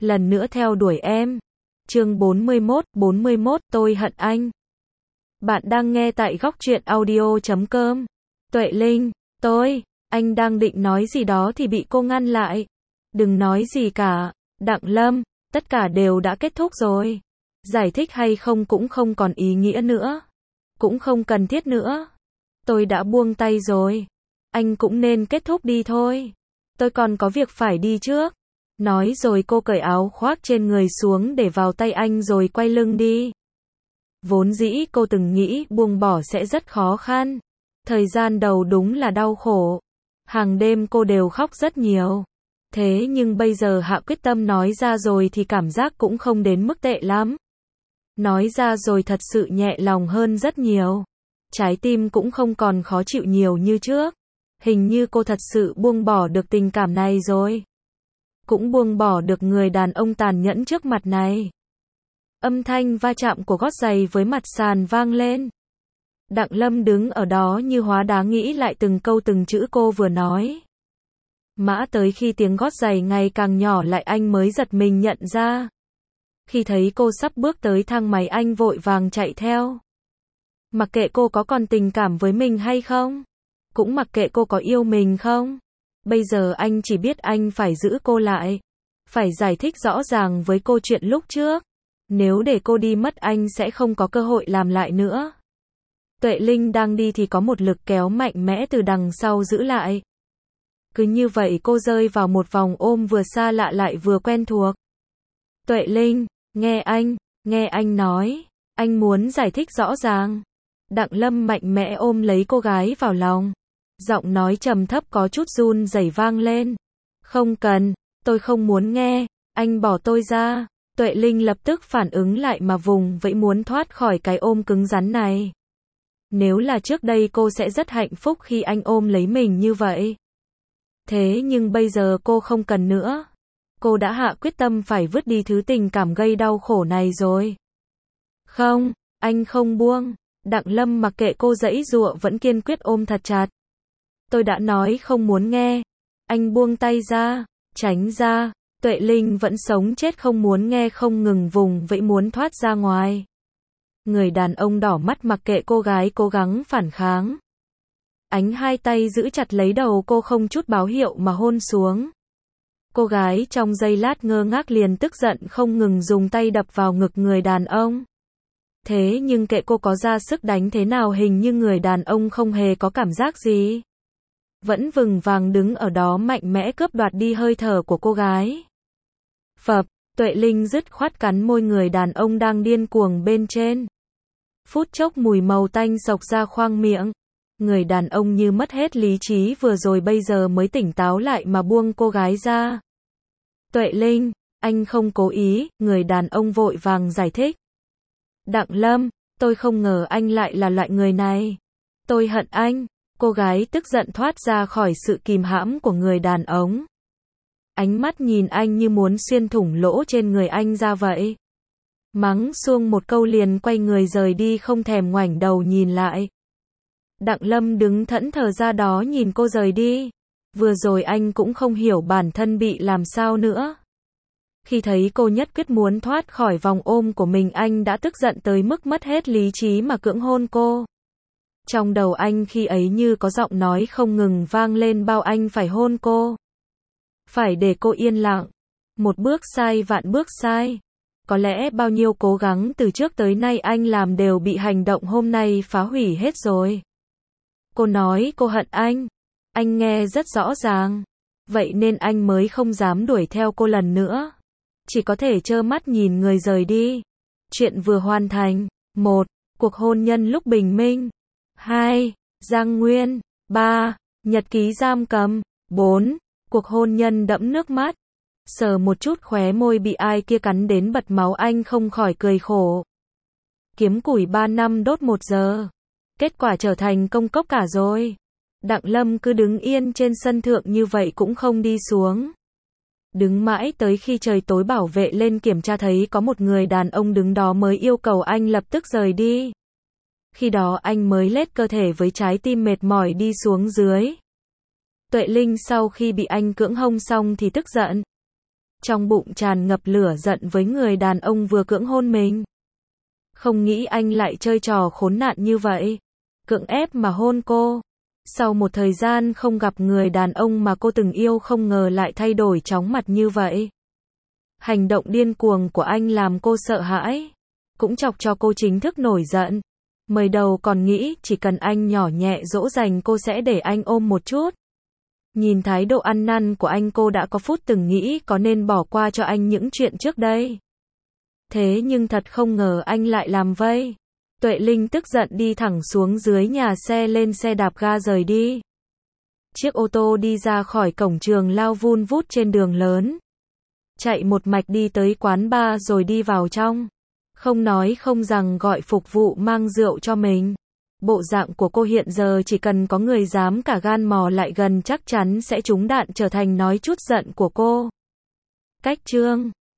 lần nữa theo đuổi em. Chương 41, tôi hận anh. Bạn đang nghe tại góc truyện audio.com. Tuệ Linh, anh đang định nói gì đó thì bị cô ngăn lại. Đừng nói gì cả, Đặng Lâm, tất cả đều đã kết thúc rồi. Giải thích hay không cũng không còn ý nghĩa nữa. Cũng không cần thiết nữa. Tôi đã buông tay rồi. Anh cũng nên kết thúc đi thôi. Tôi còn có việc phải đi trước. Nói rồi cô cởi áo khoác trên người xuống để vào tay anh rồi quay lưng đi. Vốn dĩ cô từng nghĩ buông bỏ sẽ rất khó khăn. Thời gian đầu đúng là đau khổ. Hàng đêm cô đều khóc rất nhiều. Thế nhưng bây giờ hạ quyết tâm nói ra rồi thì cảm giác cũng không đến mức tệ lắm. Nói ra rồi thật sự nhẹ lòng hơn rất nhiều. Trái tim cũng không còn khó chịu nhiều như trước. Hình như cô thật sự buông bỏ được tình cảm này rồi. Cũng buông bỏ được người đàn ông tàn nhẫn trước mặt này. Âm thanh va chạm của gót giày với mặt sàn vang lên. Đặng Lâm đứng ở đó như hóa đá nghĩ lại từng câu từng chữ cô vừa nói. Mã tới khi tiếng gót giày ngày càng nhỏ lại anh mới giật mình nhận ra. Khi thấy cô sắp bước tới thang máy anh vội vàng chạy theo. Mặc kệ cô có còn tình cảm với mình hay không. Cũng mặc kệ cô có yêu mình không. Bây giờ anh chỉ biết anh phải giữ cô lại. Phải giải thích rõ ràng với cô chuyện lúc trước. Nếu để cô đi mất anh sẽ không có cơ hội làm lại nữa. Tuệ Linh đang đi thì có một lực kéo mạnh mẽ từ đằng sau giữ lại. Cứ như vậy cô rơi vào một vòng ôm vừa xa lạ lại vừa quen thuộc. Tuệ Linh, nghe anh nói. Anh muốn giải thích rõ ràng. Đặng Lâm mạnh mẽ ôm lấy cô gái vào lòng. Giọng nói trầm thấp có chút run rẩy vang lên. Không cần, tôi không muốn nghe, anh bỏ tôi ra. Tuệ Linh lập tức phản ứng lại mà vùng vẫy muốn thoát khỏi cái ôm cứng rắn này. Nếu là trước đây cô sẽ rất hạnh phúc khi anh ôm lấy mình như vậy. Thế nhưng bây giờ cô không cần nữa. Cô đã hạ quyết tâm phải vứt đi thứ tình cảm gây đau khổ này rồi. Không, anh không buông. Đặng Lâm mặc kệ cô giãy giụa vẫn kiên quyết ôm thật chặt. Tôi đã nói không muốn nghe. Anh buông tay ra, tránh ra. Tuệ Linh vẫn sống chết không muốn nghe không ngừng vùng vẫy muốn thoát ra ngoài. Người đàn ông đỏ mắt mặc kệ cô gái cố gắng phản kháng. Anh hai tay giữ chặt lấy đầu cô không chút báo hiệu mà hôn xuống. Cô gái trong giây lát ngơ ngác liền tức giận không ngừng dùng tay đập vào ngực người đàn ông. Thế nhưng kệ cô có ra sức đánh thế nào hình như người đàn ông không hề có cảm giác gì. Vẫn vững vàng đứng ở đó mạnh mẽ cướp đoạt đi hơi thở của cô gái. Phập, Tuệ Linh dứt khoát cắn môi người đàn ông đang điên cuồng bên trên. Phút chốc mùi màu tanh xộc ra khoang miệng. Người đàn ông như mất hết lý trí vừa rồi bây giờ mới tỉnh táo lại mà buông cô gái ra. Tuệ Linh, anh không cố ý, người đàn ông vội vàng giải thích. Đặng Lâm, tôi không ngờ anh lại là loại người này. Tôi hận anh. Cô gái tức giận thoát ra khỏi sự kìm hãm của người đàn ông. Ánh mắt nhìn anh như muốn xuyên thủng lỗ trên người anh ra vậy. Mắng xuông một câu liền quay người rời đi không thèm ngoảnh đầu nhìn lại. Đặng Lâm đứng thẫn thờ ra đó nhìn cô rời đi. Vừa rồi anh cũng không hiểu bản thân bị làm sao nữa. Khi thấy cô nhất quyết muốn thoát khỏi vòng ôm của mình anh đã tức giận tới mức mất hết lý trí mà cưỡng hôn cô. Trong đầu anh khi ấy như có giọng nói không ngừng vang lên bao anh phải hôn cô. Phải để cô yên lặng. Một bước sai vạn bước sai. Có lẽ bao nhiêu cố gắng từ trước tới nay anh làm đều bị hành động hôm nay phá hủy hết rồi. Cô nói cô hận anh. Anh nghe rất rõ ràng. Vậy nên anh mới không dám đuổi theo cô lần nữa. Chỉ có thể trơ mắt nhìn người rời đi. Chuyện vừa hoàn thành. 1. Cuộc hôn nhân lúc bình minh. 2. Giang Nguyên. 3. Nhật ký giam cầm. 4. Cuộc hôn nhân đẫm nước mắt. Sờ một chút khóe môi bị ai kia cắn đến bật máu anh không khỏi cười khổ. Kiếm củi 3 năm đốt 1 giờ. Kết quả trở thành công cốc cả rồi. Đặng Lâm cứ đứng yên trên sân thượng như vậy cũng không đi xuống. Đứng mãi tới khi trời tối bảo vệ lên kiểm tra thấy có một người đàn ông đứng đó mới yêu cầu anh lập tức rời đi. Khi đó anh mới lết cơ thể với trái tim mệt mỏi đi xuống dưới. Tuệ Linh sau khi bị anh cưỡng hôn xong thì tức giận. trong bụng tràn ngập lửa giận với người đàn ông vừa cưỡng hôn mình. Không nghĩ anh lại chơi trò khốn nạn như vậy. Cưỡng ép mà hôn cô. Sau một thời gian không gặp người đàn ông mà cô từng yêu không ngờ lại thay đổi chóng mặt như vậy. Hành động điên cuồng của anh làm cô sợ hãi. Cũng chọc cho cô chính thức nổi giận. Mới đầu còn nghĩ chỉ cần anh nhỏ nhẹ dỗ dành cô sẽ để anh ôm một chút. Nhìn thái độ ăn năn của anh cô đã có phút từng nghĩ có nên bỏ qua cho anh những chuyện trước đây. Thế nhưng thật không ngờ anh lại làm vây. Tuệ Linh tức giận đi thẳng xuống dưới nhà xe lên xe đạp ga rời đi. Chiếc ô tô đi ra khỏi cổng trường lao vun vút trên đường lớn. Chạy một mạch đi tới quán bar rồi đi vào trong. Không nói không rằng gọi phục vụ mang rượu cho mình. Bộ dạng của cô hiện giờ chỉ cần có người dám cả gan mò lại gần chắc chắn sẽ trúng đạn trở thành nói chút giận của cô. Cách chương